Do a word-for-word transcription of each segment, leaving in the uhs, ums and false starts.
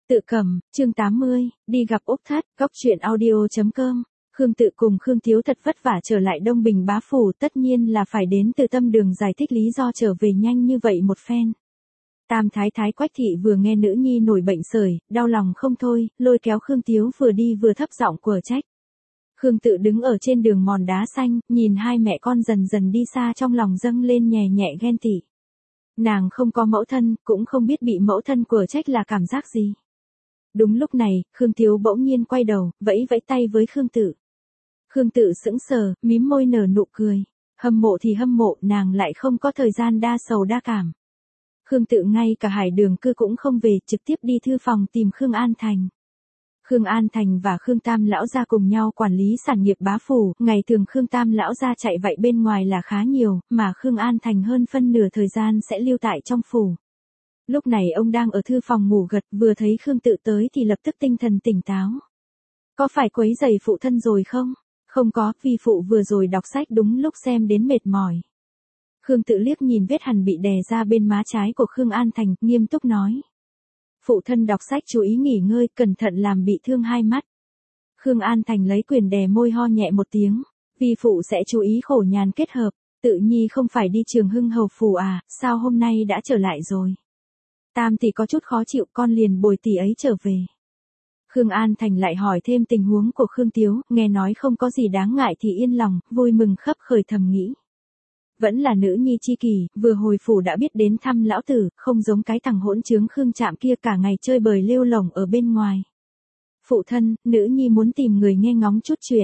Tự cầm, chương tám mươi, đi gặp Úc Thất, góc truyện audio chấm com. Khương Tự cùng Khương Thiếu thật vất vả trở lại Đông Bình bá phủ, tất nhiên là phải đến Từ Tâm Đường giải thích lý do trở về nhanh như vậy một phen. Tam thái thái Quách thị vừa nghe nữ nhi nổi bệnh sởi, đau lòng không thôi, lôi kéo Khương Thiếu vừa đi vừa thấp giọng quở trách. Khương Tự đứng ở trên đường mòn đá xanh, nhìn hai mẹ con dần dần đi xa, trong lòng dâng lên nhẹ nhẹ ghen tị. Nàng không có mẫu thân, cũng không biết bị mẫu thân quở trách là cảm giác gì. Đúng lúc này, Khương Thiếu bỗng nhiên quay đầu, vẫy vẫy tay với Khương Tự. Khương Tự sững sờ, mím môi nở nụ cười. Hâm mộ thì hâm mộ, nàng lại không có thời gian đa sầu đa cảm. Khương Tự ngay cả Hải Đường cư cũng không về, trực tiếp đi thư phòng tìm Khương An Thành. Khương An Thành và Khương Tam lão gia cùng nhau quản lý sản nghiệp bá phủ, ngày thường Khương Tam lão gia chạy vậy bên ngoài là khá nhiều, mà Khương An Thành hơn phân nửa thời gian sẽ lưu tại trong phủ. Lúc này ông đang ở thư phòng ngủ gật, vừa thấy Khương Tự tới thì lập tức tinh thần tỉnh táo. Có phải quấy rầy phụ thân rồi không? Không có, vì phụ vừa rồi đọc sách đúng lúc xem đến mệt mỏi. Khương Tự liếc nhìn vết hằn bị đè ra bên má trái của Khương An Thành, nghiêm túc nói. Phụ thân đọc sách chú ý nghỉ ngơi, cẩn thận làm bị thương hai mắt. Khương An Thành lấy quyền đè môi ho nhẹ một tiếng, vì phụ sẽ chú ý khổ nhàn kết hợp. Tự nhi không phải đi Trường Hưng hầu phủ à, sao hôm nay đã trở lại rồi? Tam tỷ có chút khó chịu, con liền bồi tỷ ấy trở về. Khương An Thành lại hỏi thêm tình huống của Khương Tiếu, nghe nói không có gì đáng ngại thì yên lòng, vui mừng khấp khởi thầm nghĩ. Vẫn là nữ nhi chi kỳ, vừa hồi phủ đã biết đến thăm lão tử, không giống cái thằng hỗn trướng Khương Trạm kia cả ngày chơi bời lêu lổng ở bên ngoài. Phụ thân, nữ nhi muốn tìm người nghe ngóng chút chuyện.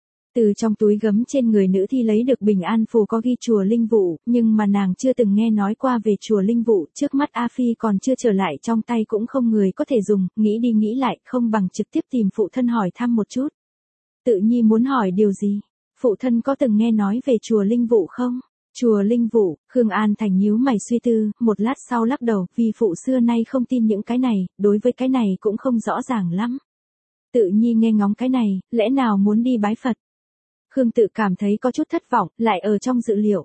Từ trong túi gấm trên người nữ thi lấy được bình an phù có ghi chùa Linh Vụ, nhưng mà nàng chưa từng nghe nói qua về chùa Linh Vụ, trước mắt A Phi còn chưa trở lại, trong tay cũng không người có thể dùng, nghĩ đi nghĩ lại, không bằng trực tiếp tìm phụ thân hỏi thăm một chút. Tự nhi muốn hỏi điều gì? Phụ thân có từng nghe nói về chùa Linh Vụ không? Chùa Linh Vụ, Khương An Thành nhíu mày suy tư, một lát sau lắc đầu, vì phụ xưa nay không tin những cái này, đối với cái này cũng không rõ ràng lắm. Tự nhi nghe ngóng cái này, lẽ nào muốn đi bái Phật? Khương Tự cảm thấy có chút thất vọng, lại ở trong dự liệu.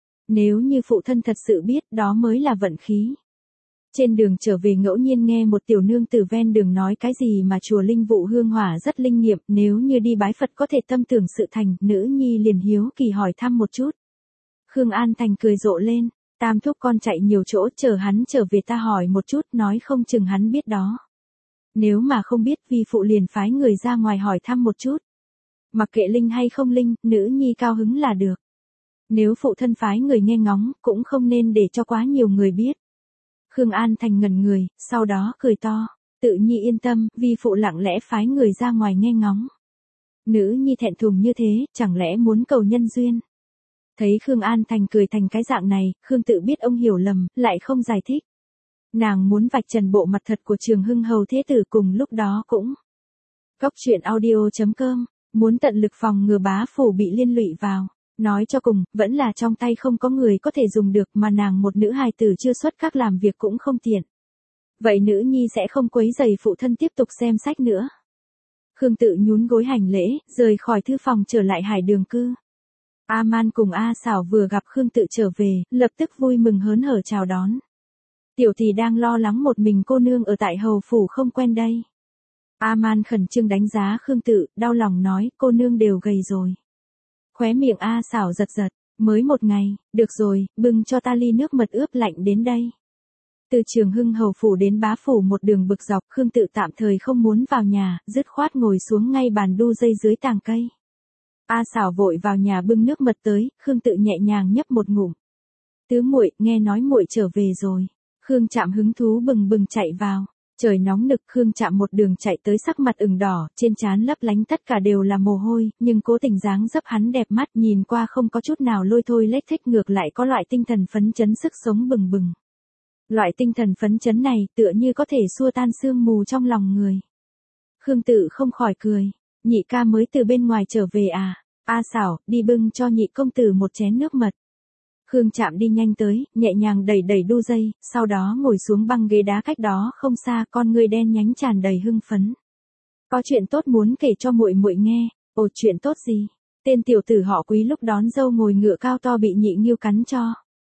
Nếu như phụ thân thật sự biết, đó mới là vận khí. Trên đường trở về ngẫu nhiên nghe một tiểu nương tử ven đường nói cái gì mà chùa Linh Vụ hương hỏa rất linh nghiệm, nếu như đi bái Phật có thể tâm tưởng sự thành, nữ nhi liền hiếu kỳ hỏi thăm một chút. Khương An Thành cười rộ lên, tam thúc con chạy nhiều chỗ, chờ hắn trở về ta hỏi một chút, nói không chừng hắn biết đó. Nếu mà không biết, vi phụ liền phái người ra ngoài hỏi thăm một chút. Mặc kệ linh hay không linh, nữ nhi cao hứng là được. Nếu phụ thân phái người nghe ngóng, cũng không nên để cho quá nhiều người biết. Khương An Thành ngẩn người, sau đó cười to. Tự nhi yên tâm, vi phụ lặng lẽ phái người ra ngoài nghe ngóng. Nữ nhi thẹn thùng như thế, chẳng lẽ muốn cầu nhân duyên? Thấy Khương An Thành cười thành cái dạng này, Khương Tự biết ông hiểu lầm, lại không giải thích. Nàng muốn vạch trần bộ mặt thật của Trường Hưng hầu thế tử, cùng lúc đó cũng. Góc truyện audio chấm com. Muốn tận lực phòng ngừa bá phủ bị liên lụy vào, nói cho cùng, vẫn là trong tay không có người có thể dùng được, mà nàng một nữ hài tử chưa xuất các làm việc cũng không tiện. Vậy nữ nhi sẽ không quấy rầy phụ thân tiếp tục xem sách nữa. Khương Tự nhún gối hành lễ, rời khỏi thư phòng trở lại Hải Đường cư. A Man cùng A Xảo vừa gặp Khương Tự trở về, lập tức vui mừng hớn hở chào đón. Tiểu tỷ đang lo lắng một mình cô nương ở tại hầu phủ không quen đây. A Man khẩn trương đánh giá Khương Tự, đau lòng nói, cô nương đều gầy rồi. Khóe miệng A Xảo giật giật, mới một ngày, được rồi, bưng cho ta ly nước mật ướp lạnh đến đây. Từ Trường Hưng hầu phủ đến bá phủ một đường bực dọc, Khương Tự tạm thời không muốn vào nhà, dứt khoát ngồi xuống ngay bàn đu dây dưới tàng cây. A Xảo vội vào nhà bưng nước mật tới, Khương Tự nhẹ nhàng nhấp một ngụm. Tứ muội, nghe nói muội trở về rồi. Khương Trạm hứng thú bừng bừng chạy vào. Trời nóng nực, Khương Trạm một đường chạy tới sắc mặt ửng đỏ, trên trán lấp lánh tất cả đều là mồ hôi, nhưng cố tình dáng dấp hắn đẹp mắt, nhìn qua không có chút nào lôi thôi lếch thếch, ngược lại có loại tinh thần phấn chấn, sức sống bừng bừng. Loại tinh thần phấn chấn này, tựa như có thể xua tan sương mù trong lòng người. Khương Tự không khỏi cười, nhị ca mới từ bên ngoài trở về à? A Xảo, đi bưng cho nhị công tử một chén nước mật. Khương Trạm đi nhanh tới, nhẹ nhàng đẩy đẩy đu dây, sau đó ngồi xuống băng ghế đá cách đó không xa, con người đen nhánh tràn đầy hưng phấn. Có chuyện tốt muốn kể cho muội muội nghe. Ồ, chuyện tốt gì? Tên tiểu tử họ Quý lúc đón dâu ngồi ngựa cao to bị nhị nghiêu cắn cho.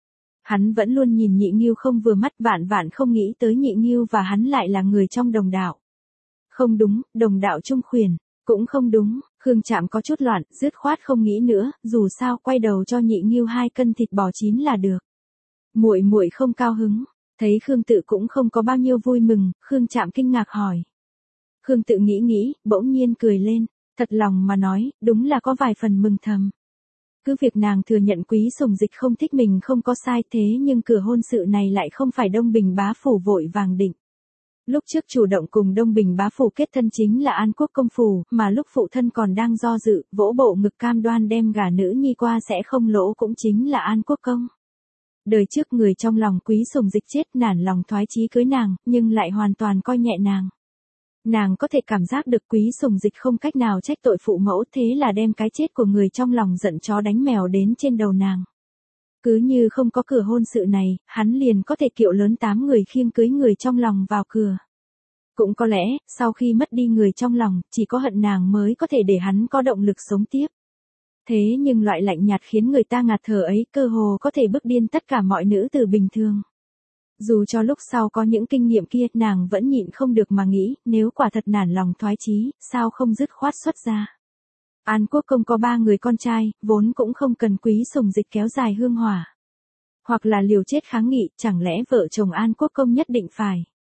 Hắn vẫn luôn nhìn Nhị Nghiêu không vừa mắt, vạn vạn không nghĩ tới Nhị Nghiêu và hắn lại là người trong đồng đạo. Không đúng, đồng đạo trung khuyển, cũng không đúng, Khương Trạm có chút loạn, dứt khoát không nghĩ nữa, dù sao quay đầu cho Nhị Nghiêu hai cân thịt bò chín là được. Muội muội không cao hứng, thấy Khương Tự cũng không có bao nhiêu vui mừng, Khương Trạm kinh ngạc hỏi. Khương Tự nghĩ nghĩ, bỗng nhiên cười lên, thật lòng mà nói, đúng là có vài phần mừng thầm. Cứ việc nàng thừa nhận Quý Sùng Dịch không thích mình không có sai, thế nhưng cửa hôn sự này lại không phải Đông Bình bá phủ vội vàng định. Lúc trước chủ động cùng Đông Bình bá phủ kết thân chính là An Quốc công phủ, mà lúc phụ thân còn đang do dự, vỗ bộ ngực cam đoan đem gả nữ nhi qua sẽ không lỗ cũng chính là An Quốc công. Đời trước người trong lòng Quý Sùng Dịch chết nản lòng thoái chí cưới nàng, nhưng lại hoàn toàn coi nhẹ nàng. Nàng có thể cảm giác được Quý Sùng Dịch không cách nào trách tội phụ mẫu, thế là đem cái chết của người trong lòng giận chó đánh mèo đến trên đầu nàng. Cứ như không có cửa hôn sự này, hắn liền có thể kiệu lớn tám người khiêng cưới người trong lòng vào cửa. Cũng có lẽ, sau khi mất đi người trong lòng, chỉ có hận nàng mới có thể để hắn có động lực sống tiếp. Thế nhưng loại lạnh nhạt khiến người ta ngạt thở ấy cơ hồ có thể bức điên tất cả mọi nữ tử bình thường. Dù cho lúc sau có những kinh nghiệm kia, nàng vẫn nhịn không được mà nghĩ, nếu quả thật nản lòng thoái chí, sao không dứt khoát xuất ra. An Quốc công có ba người con trai, vốn cũng không cần Quý Sùng Dịch kéo dài hương hỏa. Hoặc là liều chết kháng nghị, chẳng lẽ vợ chồng An Quốc công nhất định phải.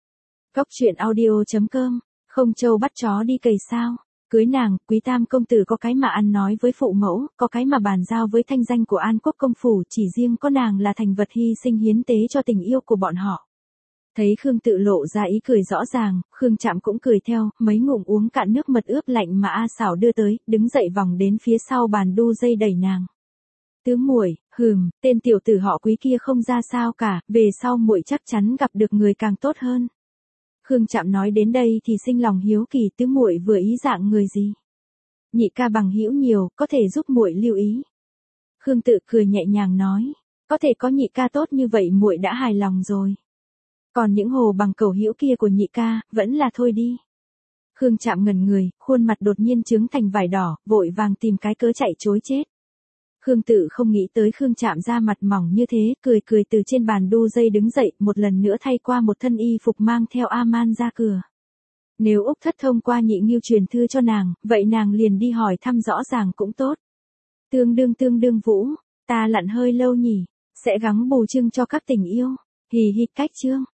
Cóc truyện audio chấm com, không trâu bắt chó đi cày sao. Cưới nàng, Quý tam công tử có cái mà ăn nói với phụ mẫu, có cái mà bàn giao với thanh danh của An Quốc công phủ, chỉ riêng có nàng là thành vật hy sinh hiến tế cho tình yêu của bọn họ. Thấy Khương Tự lộ ra ý cười rõ ràng, Khương Trạm cũng cười theo, mấy ngụm uống cạn nước mật ướp lạnh mà A Xảo đưa tới, đứng dậy vòng đến phía sau bàn đu dây đẩy nàng. Tứ muội, hừm, tên tiểu tử họ Quý kia không ra sao cả, về sau muội chắc chắn gặp được người càng tốt hơn. Khương Trạm nói đến đây thì sinh lòng hiếu kỳ, tứ muội vừa ý dạng người gì. Nhị ca bằng hữu nhiều, có thể giúp muội lưu ý. Khương Tự cười nhẹ nhàng nói, có thể có nhị ca tốt như vậy muội đã hài lòng rồi. Còn những hồ bằng cầu hữu kia của nhị ca, vẫn là thôi đi. Khương Trạm ngẩn người, khuôn mặt đột nhiên trướng thành vải đỏ, vội vàng tìm cái cớ chạy chối chết. Khương Tự không nghĩ tới Khương Trạm ra mặt mỏng như thế, cười cười từ trên bàn đu dây đứng dậy, một lần nữa thay qua một thân y phục mang theo A-man ra cửa. Nếu Úc Thất thông qua Nhị Nghiêu truyền thư cho nàng, vậy nàng liền đi hỏi thăm rõ ràng cũng tốt. Tương đương tương đương vũ, ta lặn hơi lâu nhỉ, sẽ gắng bù trưng cho các tình yêu. Hì hì cách chương.